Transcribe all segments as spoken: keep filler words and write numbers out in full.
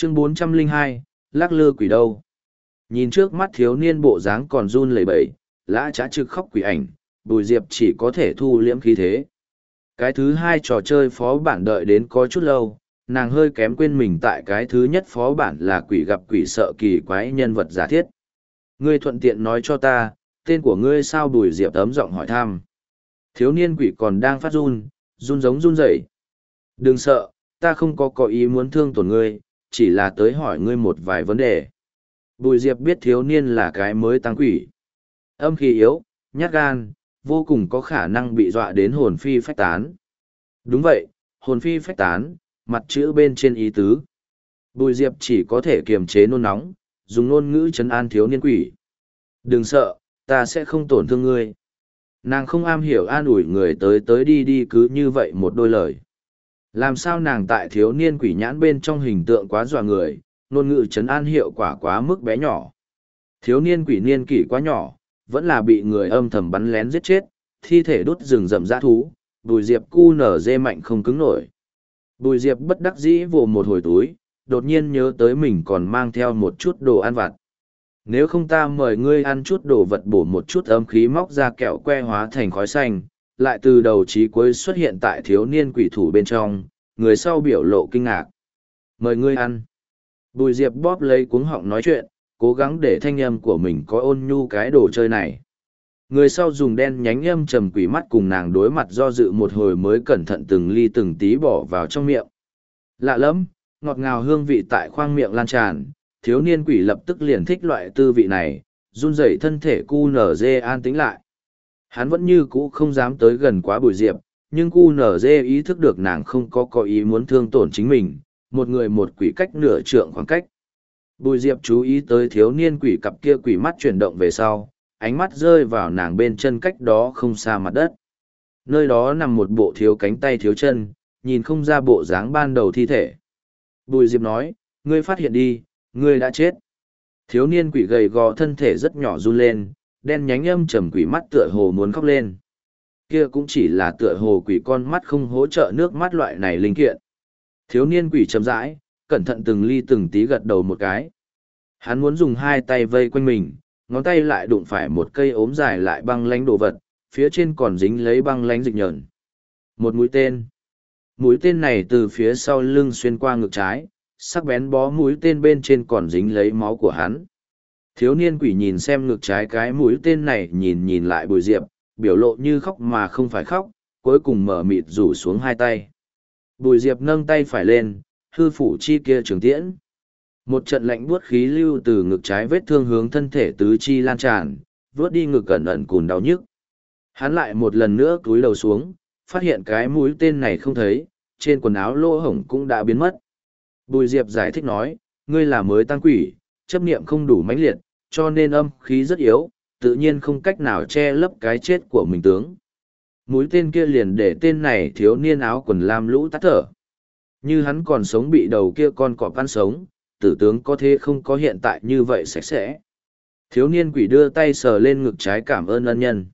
Chương bốn trăm lẻ hai, lắc lư quỷ đâu? Nhìn trước mắt thiếu niên bộ dáng còn run lẩy bẩy, lã trá trực khóc quỷ ảnh, Bùi Diệp chỉ có thể thu liễm khí thế. Cái thứ hai trò chơi phó bản đợi đến có chút lâu, nàng hơi kém quên mình tại cái thứ nhất phó bản là quỷ gặp quỷ sợ kỳ quái nhân vật giả thiết. Ngươi thuận tiện nói cho ta, tên của ngươi sao? Bùi Diệp ấm giọng hỏi thăm. Thiếu niên quỷ còn đang phát run, run giống run rẩy. Đừng sợ, ta không có có ý muốn thương tổn ngươi, chỉ là tới hỏi ngươi một vài vấn đề. Bùi Diệp biết thiếu niên là cái mới tăng quỷ. Âm khí yếu, nhát gan, vô cùng có khả năng bị dọa đến hồn phi phách tán. Đúng vậy, hồn phi phách tán, mặt chữ bên trên ý tứ. Bùi Diệp chỉ có thể kiềm chế nôn nóng, dùng ngôn ngữ trấn an thiếu niên quỷ. Đừng sợ, ta sẽ không tổn thương ngươi. Nàng không am hiểu an ủi người tới tới đi đi cứ như vậy một đôi lời. Làm sao nàng tại thiếu niên quỷ nhãn bên trong hình tượng quá dọa người, ngôn ngữ trấn an hiệu quả quá mức bé nhỏ. Thiếu niên quỷ niên kỷ quá nhỏ, vẫn là bị người âm thầm bắn lén giết chết, thi thể đốt rừng rậm dã thú, Bùi Diệp cu nở dê mạnh không cứng nổi. Bùi Diệp bất đắc dĩ vồ một hồi túi, đột nhiên nhớ tới mình còn mang theo một chút đồ ăn vặt. Nếu không ta mời ngươi ăn chút đồ vật bổ một chút âm khí, móc ra kẹo que hóa thành khói xanh, lại từ đầu chí cuối xuất hiện tại thiếu niên quỷ thủ bên trong, người sau biểu lộ kinh ngạc. Mời ngươi ăn. Bùi Diệp bóp lấy cuống họng nói chuyện, cố gắng để thanh âm của mình có ôn nhu cái đồ chơi này. Người sau dùng đen nhánh âm trầm quỷ mắt cùng nàng đối mặt do dự một hồi mới cẩn thận từng ly từng tí bỏ vào trong miệng. Lạ lắm, ngọt ngào hương vị tại khoang miệng lan tràn, thiếu niên quỷ lập tức liền thích loại tư vị này, run rẩy thân thể cu nở dê an tĩnh lại. Hắn vẫn như cũ không dám tới gần quá Bùi Diệp, nhưng cu nở dê ý thức được nàng không có có ý muốn thương tổn chính mình, một người một quỷ cách nửa trượng khoảng cách. Bùi Diệp chú ý tới thiếu niên quỷ cặp kia quỷ mắt chuyển động về sau, ánh mắt rơi vào nàng bên chân cách đó không xa mặt đất. Nơi đó nằm một bộ thiếu cánh tay thiếu chân, nhìn không ra bộ dáng ban đầu thi thể. Bùi Diệp nói, ngươi phát hiện đi, ngươi đã chết. Thiếu niên quỷ gầy gò thân thể rất nhỏ run lên, đen nhánh âm trầm quỷ mắt tựa hồ muốn khóc lên. Kia cũng chỉ là tựa hồ quỷ con mắt không hỗ trợ nước mắt loại này linh kiện. Thiếu niên quỷ chậm rãi, cẩn thận từng ly từng tí gật đầu một cái. Hắn muốn dùng hai tay vây quanh mình, ngón tay lại đụng phải một cây ốm dài lại băng lánh đồ vật, phía trên còn dính lấy băng lánh dịch nhờn. Một mũi tên. Mũi tên này từ phía sau lưng xuyên qua ngực trái, sắc bén bó mũi tên bên trên còn dính lấy máu của hắn. Thiếu niên quỷ nhìn xem ngực trái cái mũi tên này, nhìn nhìn lại Bùi Diệp, biểu lộ như khóc mà không phải khóc, cuối cùng mở mịt rủ xuống hai tay. Bùi Diệp nâng tay phải lên, hư phủ chi kia trường tiễn. Một trận lạnh buốt khí lưu từ ngực trái vết thương hướng thân thể tứ chi lan tràn, vướt đi ngực ẩn ẩn cùn đau nhức. Hắn lại một lần nữa cúi đầu xuống, phát hiện cái mũi tên này không thấy, trên quần áo lỗ hổng cũng đã biến mất. Bùi Diệp giải thích nói, ngươi là mới tăng quỷ, chấp niệm không đủ mãnh liệt, cho nên âm khí rất yếu, tự nhiên không cách nào che lấp cái chết của mình tướng. Mũi tên kia liền để tên này thiếu niên áo quần lam lũ tắt thở. Như hắn còn sống bị đầu kia con cọp ăn sống, tử tướng có thế không có hiện tại như vậy sạch sẽ. Thiếu niên quỷ đưa tay sờ lên ngực trái cảm ơn ân nhân.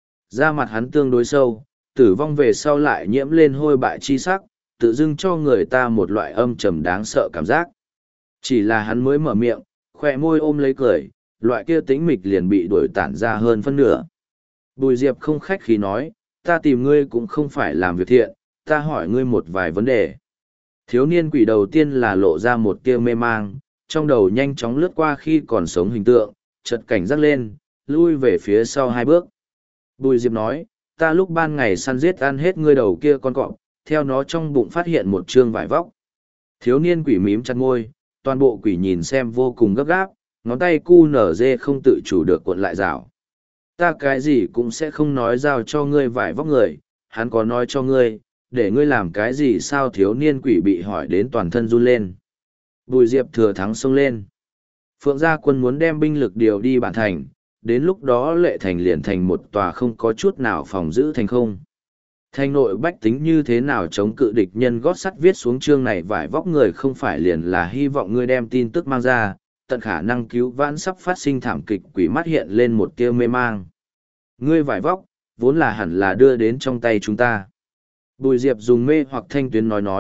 Da mặt hắn tương đối sâu, tử vong về sau lại nhiễm lên hôi bại chi sắc, tự dưng cho người ta một loại âm trầm đáng sợ cảm giác. Chỉ là hắn mới mở miệng, khỏe môi ôm lấy cười, loại kia tĩnh mịch liền bị đuổi tản ra hơn phân nửa. Bùi Diệp không khách khí nói, ta tìm ngươi cũng không phải làm việc thiện, ta hỏi ngươi một vài vấn đề. Thiếu niên quỷ đầu tiên là lộ ra một tia mê mang, trong đầu nhanh chóng lướt qua khi còn sống hình tượng, chợt cảnh giác lên, lui về phía sau hai bước. Bùi Diệp nói, ta lúc ban ngày săn giết ăn hết ngươi đầu kia con cọp, theo nó trong bụng phát hiện một trương vải vóc. Thiếu niên quỷ mím chặt môi, toàn bộ quỷ nhìn xem vô cùng gấp gáp, ngón tay cu nở dê không tự chủ được cuộn lại rào. Ta cái gì cũng sẽ không nói giao cho ngươi vải vóc người, hắn có nói cho ngươi, để ngươi làm cái gì sao? Thiếu niên quỷ bị hỏi đến toàn thân run lên. Bùi Diệp thừa thắng xông lên. Phượng gia quân muốn đem binh lực điều đi bản thành, đến lúc đó Lệ Thành liền thành một tòa không có chút nào phòng giữ thành không. Thành nội bách tính như thế nào chống cự địch nhân gót sắt viết xuống chương này vải vóc người không phải liền là hy vọng ngươi đem tin tức mang ra, tận khả năng cứu vãn sắp phát sinh thảm kịch. Quỷ mắt hiện lên một tia mê mang. Ngươi vải vóc, vốn là hẳn là đưa đến trong tay chúng ta. Bùi Diệp dùng mê hoặc thanh tuyến nói nói,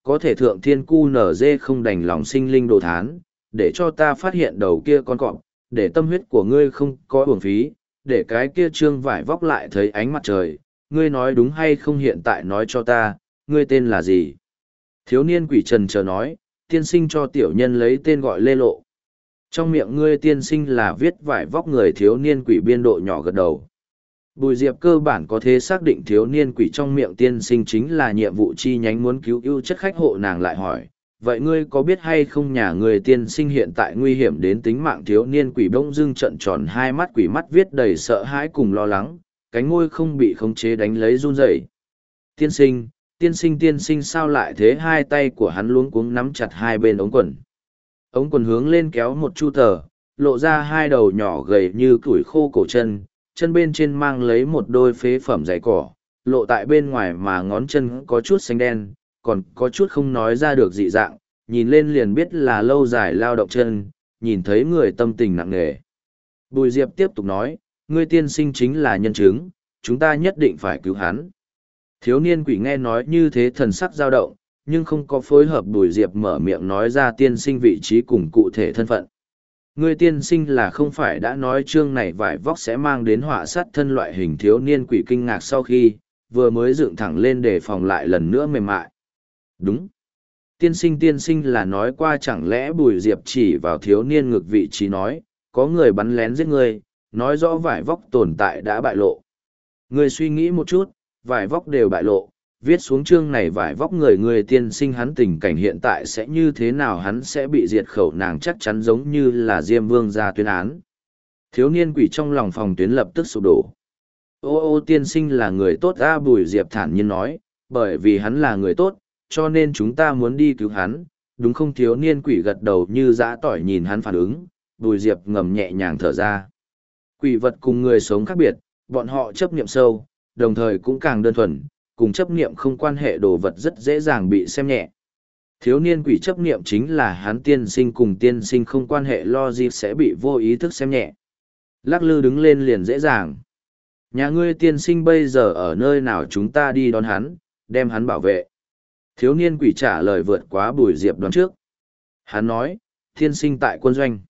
có thể thượng thiên cu nở dê không đành lòng sinh linh đồ thán, để cho ta phát hiện đầu kia con cọp, để tâm huyết của ngươi không có uổng phí, để cái kia trương vải vóc lại thấy ánh mặt trời, ngươi nói đúng hay không hiện tại nói cho ta, ngươi tên là gì? Thiếu niên quỷ trần chờ nói, tiên sinh cho tiểu nhân lấy tên gọi Lê Lộ. Trong miệng ngươi tiên sinh là viết vải vóc người thiếu niên quỷ biên độ nhỏ gật đầu. Bùi Diệp cơ bản có thể xác định thiếu niên quỷ trong miệng tiên sinh chính là nhiệm vụ chi nhánh muốn cứu ưu chất khách hộ, nàng lại hỏi, vậy ngươi có biết hay không nhà người tiên sinh hiện tại nguy hiểm đến tính mạng? Thiếu niên quỷ bỗng dưng trận tròn hai mắt, quỷ mắt viết đầy sợ hãi cùng lo lắng, cánh môi không bị khống chế đánh lấy run rẩy. Tiên sinh, tiên sinh tiên sinh sao lại thế? Hai tay của hắn luống cuống nắm chặt hai bên ống quần. Ống quần hướng lên kéo một chu tờ, lộ ra hai đầu nhỏ gầy như củi khô cổ chân, chân bên trên mang lấy một đôi phế phẩm giày cỏ, lộ tại bên ngoài mà ngón chân có chút xanh đen, còn có chút không nói ra được dị dạng, nhìn lên liền biết là lâu dài lao động chân, nhìn thấy người tâm tình nặng nề. Bùi Diệp tiếp tục nói, ngươi tiên sinh chính là nhân chứng, chúng ta nhất định phải cứu hắn. Thiếu niên quỷ nghe nói như thế thần sắc dao động, nhưng không có phối hợp. Bùi Diệp mở miệng nói ra tiên sinh vị trí cùng cụ thể thân phận. Ngươi tiên sinh là không phải đã nói chương này vải vóc sẽ mang đến họa sát thân loại hình? Thiếu niên quỷ kinh ngạc sau khi, vừa mới dựng thẳng lên để phòng lại lần nữa mềm mại. Đúng. Tiên sinh tiên sinh là nói qua, chẳng lẽ? Bùi Diệp chỉ vào thiếu niên ngược vị trí nói, có người bắn lén giết ngươi, nói rõ vải vóc tồn tại đã bại lộ. Ngươi suy nghĩ một chút, vải vóc đều bại lộ, viết xuống chương này vải vóc người người tiên sinh hắn tình cảnh hiện tại sẽ như thế nào? Hắn sẽ bị diệt khẩu, nàng chắc chắn giống như là Diêm Vương ra tuyên án. Thiếu niên quỷ trong lòng phòng tuyến lập tức sụp đổ. Ô ô tiên sinh là người tốt a, Bùi Diệp thản nhiên nói, bởi vì hắn là người tốt, cho nên chúng ta muốn đi cứu hắn, đúng không? Thiếu niên quỷ gật đầu như dã tỏi nhìn hắn phản ứng, Bùi Diệp ngầm nhẹ nhàng thở ra. Quỷ vật cùng người sống khác biệt, bọn họ chấp niệm sâu, đồng thời cũng càng đơn thuần, cùng chấp niệm không quan hệ đồ vật rất dễ dàng bị xem nhẹ. Thiếu niên quỷ chấp niệm chính là hắn tiên sinh cùng tiên sinh không quan hệ logic sẽ bị vô ý thức xem nhẹ. Lắc lư đứng lên liền dễ dàng. Nhà ngươi tiên sinh bây giờ ở nơi nào? Chúng ta đi đón hắn, đem hắn bảo vệ. Thiếu niên quỷ trả lời vượt quá Bùi Diệp đoán trước. Hắn nói, tiên sinh tại quân doanh.